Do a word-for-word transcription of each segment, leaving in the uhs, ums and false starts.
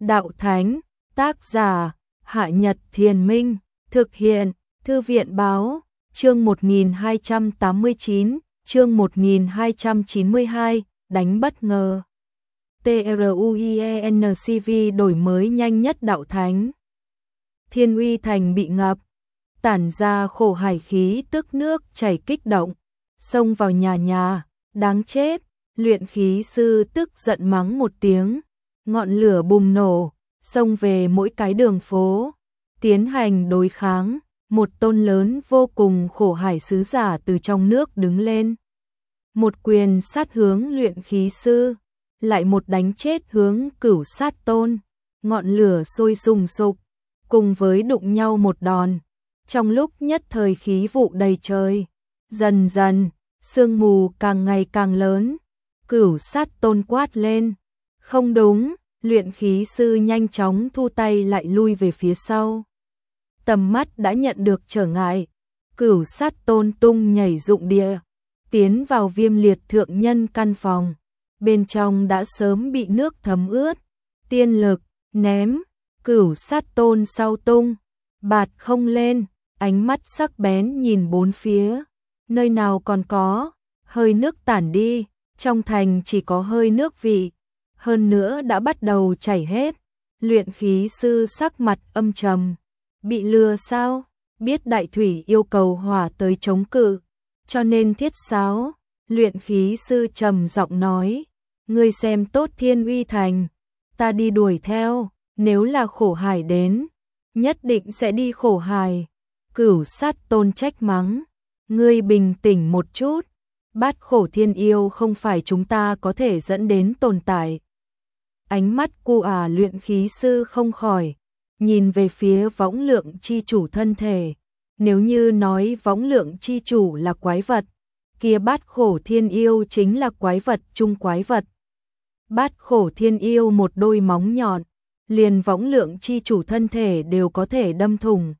Đạo Thánh, tác giả, Hạ Nhật Thiền Minh, thực hiện, Thư viện Báo, chương một nghìn hai trăm tám mươi chín, chương một nghìn hai trăm chín mươi hai, đánh bất ngờ. TRUIENCV đổi mới nhanh nhất Đạo Thánh. Thiên Uy Thành bị ngập, tản ra khổ hải khí tức nước chảy kích động, xông vào nhà nhà, đáng chết, luyện khí sư tức giận mắng một tiếng, ngọn lửa bùng nổ, xông về mỗi cái đường phố, tiến hành đối kháng, một tôn lớn vô cùng khổ hải sứ giả từ trong nước đứng lên. Một quyền sát hướng luyện khí sư, lại một đánh chết hướng cửu sát tôn, ngọn lửa sôi sùng sục, cùng với đụng nhau một đòn. Trong lúc nhất thời khí vụ đầy trời, dần dần, sương mù càng ngày càng lớn, cửu sát tôn quát lên. Không đúng, luyện khí sư nhanh chóng thu tay lại lui về phía sau. Tầm mắt đã nhận được trở ngại, cửu sát tôn tung nhảy dụng địa, tiến vào Viêm Liệt thượng nhân căn phòng. Bên trong đã sớm bị nước thấm ướt, tiên lực, ném, cửu sát tôn sau tung, bạt không lên, ánh mắt sắc bén nhìn bốn phía, nơi nào còn có, hơi nước tản đi, trong thành chỉ có hơi nước vị, hơn nữa đã bắt đầu chảy hết. Luyện khí sư sắc mặt âm trầm, bị lừa sao, biết đại thủy yêu cầu hỏa tới chống cự, cho nên thiết sáo. Luyện khí sư trầm giọng nói, ngươi xem tốt Thiên Uy Thành, ta đi đuổi theo, nếu là khổ hải đến, nhất định sẽ đi khổ hải. Cửu sát tôn trách mắng, ngươi bình tĩnh một chút, bát khổ thiên yêu không phải chúng ta có thể dẫn đến tồn tại. Ánh mắt cu à luyện khí sư không khỏi, nhìn về phía võng lượng chi chủ thân thể, nếu như nói võng lượng chi chủ là quái vật, kia bát khổ thiên yêu chính là quái vật chung quái vật. Bát khổ thiên yêu một đôi móng nhọn, liền võng lượng chi chủ thân thể đều có thể đâm thủng.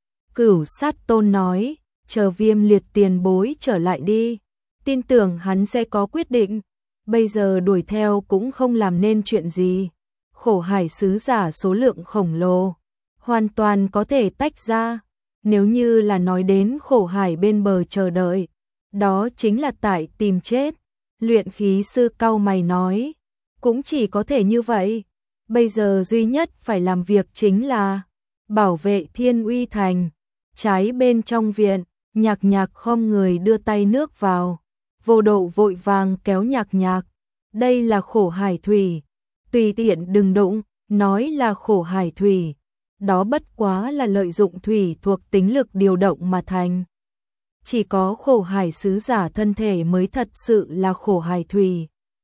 Cửu sát tôn nói, chờ Viêm Liệt tiền bối trở lại đi, tin tưởng hắn sẽ có quyết định, bây giờ đuổi theo cũng không làm nên chuyện gì. Khổ hải sứ giả số lượng khổng lồ, hoàn toàn có thể tách ra, nếu như là nói đến khổ hải bên bờ chờ đợi, đó chính là tại tìm chết. Luyện khí sư cau mày nói, cũng chỉ có thể như vậy, bây giờ duy nhất phải làm việc chính là bảo vệ Thiên Uy Thành. Trái bên trong viện, Nhạc Nhạc khom người đưa tay nước vào, Vô Độ vội vàng kéo Nhạc Nhạc, đây là khổ hải thủy, tùy tiện đừng đụng, nói là khổ hải thủy, đó bất quá là lợi dụng thủy thuộc tính lực điều động mà thành. Chỉ có khổ hải sứ giả thân thể mới thật sự là khổ hải thủy.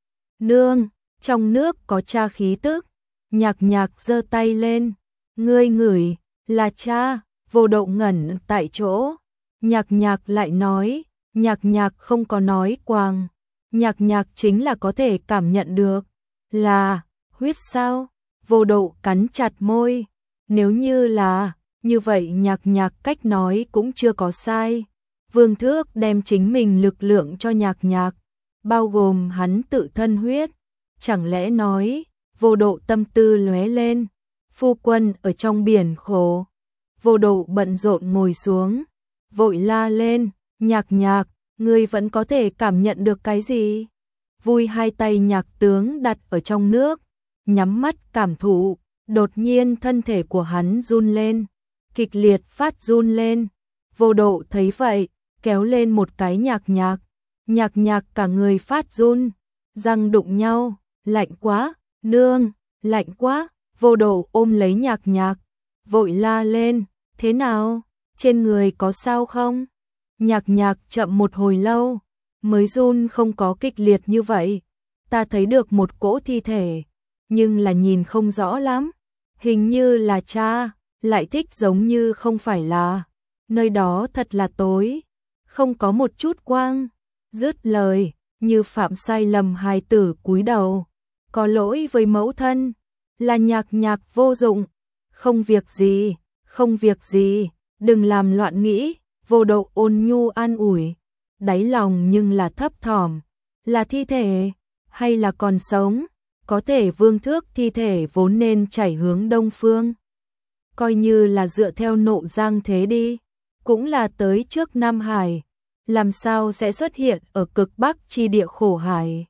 Nương, trong nước có cha khí tức. Nhạc Nhạc giơ tay lên, ngươi ngửi, là cha. Vô Độ ngẩn tại chỗ. Nhạc Nhạc lại nói, Nhạc Nhạc không có nói quàng, Nhạc Nhạc chính là có thể cảm nhận được, là huyết sao? Vô Độ cắn chặt môi, nếu như là như vậy Nhạc Nhạc cách nói cũng chưa có sai. Vương Thước đem chính mình lực lượng cho Nhạc Nhạc, bao gồm hắn tự thân huyết, chẳng lẽ nói? Vô Độ tâm tư lóe lên, phu quân ở trong biển khổ. Vô Độ bận rộn ngồi xuống, vội la lên, Nhạc Nhạc, ngươi vẫn có thể cảm nhận được cái gì? Vui hai tay Nhạc tướng đặt ở trong nước, nhắm mắt cảm thụ, đột nhiên thân thể của hắn run lên, kịch liệt phát run lên. Vô Độ thấy vậy, kéo lên một cái Nhạc Nhạc, Nhạc Nhạc cả người phát run, răng đụng nhau, lạnh quá, nương, lạnh quá. Vô Độ ôm lấy Nhạc Nhạc, vội la lên, thế nào, trên người có sao không? Nhạc Nhạc chậm một hồi lâu, mới run không có kịch liệt như vậy, ta thấy được một cỗ thi thể, nhưng là nhìn không rõ lắm, hình như là cha, lại thích giống như không phải là, nơi đó thật là tối, không có một chút quang. Dứt lời, như phạm sai lầm hài tử cúi đầu, có lỗi với mẫu thân, là Nhạc Nhạc vô dụng, không việc gì, không việc gì, đừng làm loạn nghĩ. Vô Độ ôn nhu an ủi, đáy lòng nhưng là thấp thỏm, là thi thể hay là còn sống? có thể vương thước thi thể vốn nên chảy hướng đông phương. Coi như là dựa theo nộ giang thế đi, cũng là tới trước Nam Hải, làm sao sẽ xuất hiện ở cực bắc chi địa khổ hải.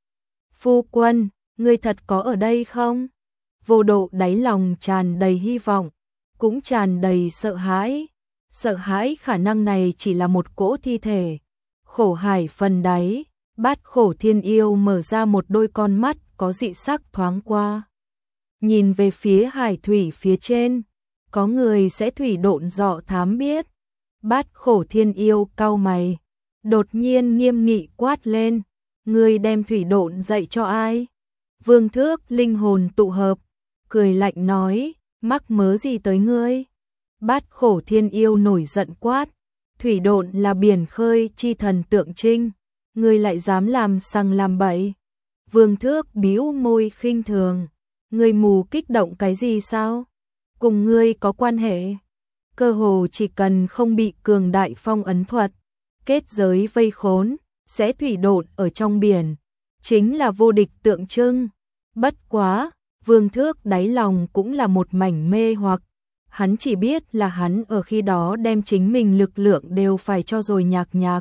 Phu quân, ngươi thật có ở đây không? Vô Độ đáy lòng tràn đầy hy vọng, cũng tràn đầy sợ hãi. Sợ hãi khả năng này chỉ là một cỗ thi thể. Khổ hải phần đáy, Bát Khổ Thiên Yêu mở ra một đôi con mắt có dị sắc thoáng qua. Nhìn về phía hải thủy phía trên, có người sẽ thủy độn dọ thám biết. Bát Khổ Thiên Yêu cau mày, đột nhiên nghiêm nghị quát lên, ngươi đem thủy độn dạy cho ai? Vương Thước linh hồn tụ hợp, cười lạnh nói, mắc mớ gì tới ngươi? Bát Khổ Thiên Yêu nổi giận quát, thủy độn là biển khơi chi thần tượng trưng, ngươi lại dám làm sằng làm bậy. Vương Thước bĩu môi khinh thường, ngươi mù kích động cái gì sao? Cùng ngươi có quan hệ. Cơ hồ chỉ cần không bị cường đại phong ấn thuật, kết giới vây khốn, sẽ thủy độn ở trong biển, chính là vô địch tượng trưng. Bất quá, Vương Thước đáy lòng cũng là một mảnh mê hoặc, hắn chỉ biết là hắn ở khi đó đem chính mình lực lượng đều phải cho rồi nhạc nhạc.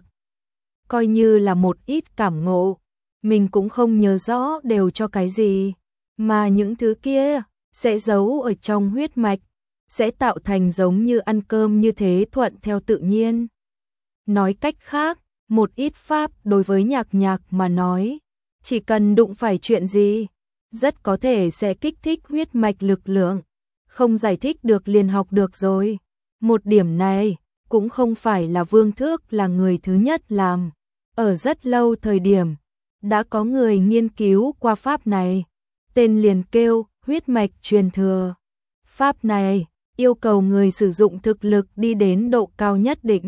Coi như là một ít cảm ngộ, mình cũng không nhớ rõ đều cho cái gì, mà những thứ kia sẽ giấu ở trong huyết mạch, sẽ tạo thành giống như ăn cơm như thế thuận theo tự nhiên. Nói cách khác, một ít pháp đối với nhạc nhạc mà nói, chỉ cần đụng phải chuyện gì, rất có thể sẽ kích thích huyết mạch lực lượng, không giải thích được liền học được rồi. Một điểm này, cũng không phải là Vương Thước là người thứ nhất làm. Ở rất lâu thời điểm, đã có người nghiên cứu qua pháp này, tên liền kêu huyết mạch truyền thừa. Pháp này yêu cầu người sử dụng thực lực đi đến độ cao nhất định.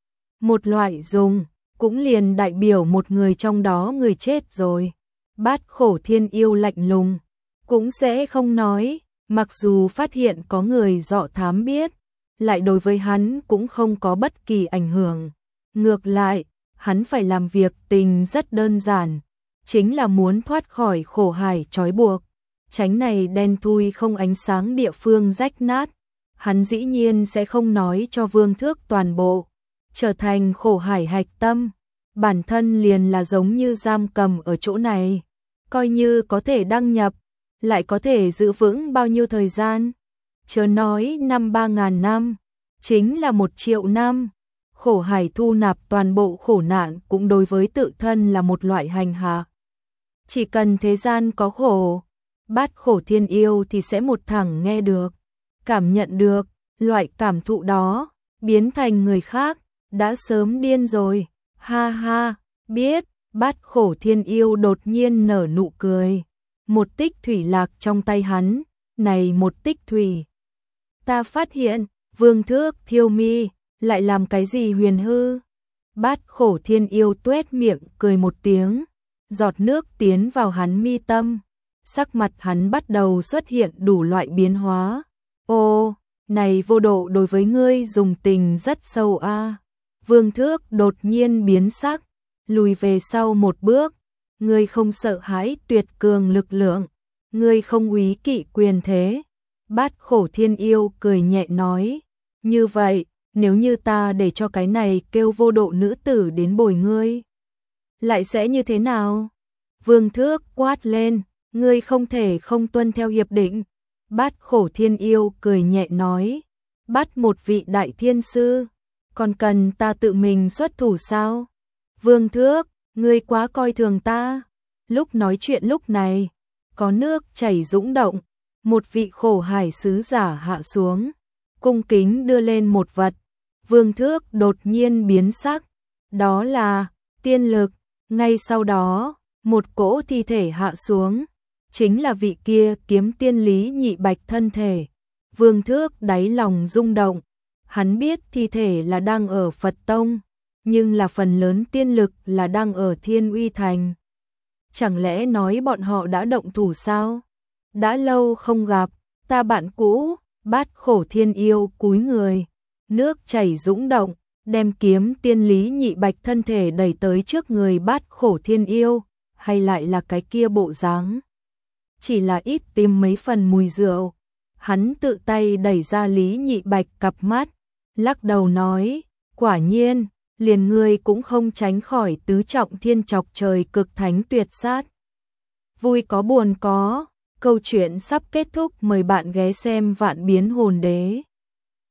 Một loại dùng, cũng liền đại biểu một người trong đó người chết rồi. Bát Khổ Thiên Yêu lạnh lùng, cũng sẽ không nói, mặc dù phát hiện có người dọ thám biết, lại đối với hắn cũng không có bất kỳ ảnh hưởng. Ngược lại, hắn phải làm việc tình rất đơn giản, chính là muốn thoát khỏi khổ hải trói buộc, tránh này đen thui không ánh sáng địa phương rách nát. Hắn dĩ nhiên sẽ không nói cho Vương Thước toàn bộ, trở thành khổ hải hạch tâm, bản thân liền là giống như giam cầm ở chỗ này, coi như có thể đăng nhập, lại có thể giữ vững bao nhiêu thời gian, chớ nói năm ba ngàn năm, chính là một triệu năm. Khổ hải thu nạp toàn bộ khổ nạn cũng đối với tự thân là một loại hành hạ. Chỉ cần thế gian có khổ, Bát Khổ Thiên Yêu thì sẽ một thẳng nghe được, cảm nhận được, loại cảm thụ đó, biến thành người khác, đã sớm điên rồi. Ha ha, biết. Bát Khổ Thiên Yêu đột nhiên nở nụ cười, một tích thủy lạc trong tay hắn, này một tích thủy. Ta phát hiện, Vương Thước thiêu mi, lại làm cái gì huyền hư? Bát Khổ Thiên Yêu tuét miệng cười một tiếng, giọt nước tiến vào hắn mi tâm, sắc mặt hắn bắt đầu xuất hiện đủ loại biến hóa. Ô, này Vô Độ đối với ngươi dùng tình rất sâu a. À. Vương Thước đột nhiên biến sắc, lùi về sau một bước, ngươi không sợ hãi tuyệt cường lực lượng, ngươi không úy kỵ quyền thế. Bát Khổ Thiên Yêu cười nhẹ nói, như vậy, nếu như ta để cho cái này kêu Vô Độ nữ tử đến bồi ngươi, lại sẽ như thế nào? Vương Thước quát lên, ngươi không thể không tuân theo hiệp định. Bát Khổ Thiên Yêu cười nhẹ nói, bắt một vị đại thiên sư, còn cần ta tự mình xuất thủ sao? Vương Thước, ngươi quá coi thường ta. Lúc nói chuyện lúc này, có nước chảy dũng động, một vị khổ hải sứ giả hạ xuống, cung kính đưa lên một vật. Vương Thước đột nhiên biến sắc, đó là tiên lực. Ngay sau đó, một cỗ thi thể hạ xuống, chính là vị kia kiếm tiên Lý Nhị Bạch thân thể. Vương Thước đáy lòng rung động, hắn biết thi thể là đang ở Phật Tông, nhưng là phần lớn tiên lực là đang ở Thiên Uy Thành. Chẳng lẽ nói bọn họ đã động thủ sao? Đã lâu không gặp, ta bạn cũ. Bát Khổ Thiên Yêu cúi người, nước chảy dũng động, đem kiếm tiên Lý Nhị Bạch thân thể đẩy tới trước người Bát Khổ Thiên Yêu, hay lại là cái kia bộ dáng chỉ là ít tìm mấy phần mùi rượu. Hắn tự tay đẩy ra Lý Nhị Bạch cặp mắt, lắc đầu nói, quả nhiên, liền ngươi cũng không tránh khỏi tứ trọng thiên chọc trời cực thánh tuyệt sát. Vui có buồn có, câu chuyện sắp kết thúc, mời bạn ghé xem Vạn Biến Hồn Đế.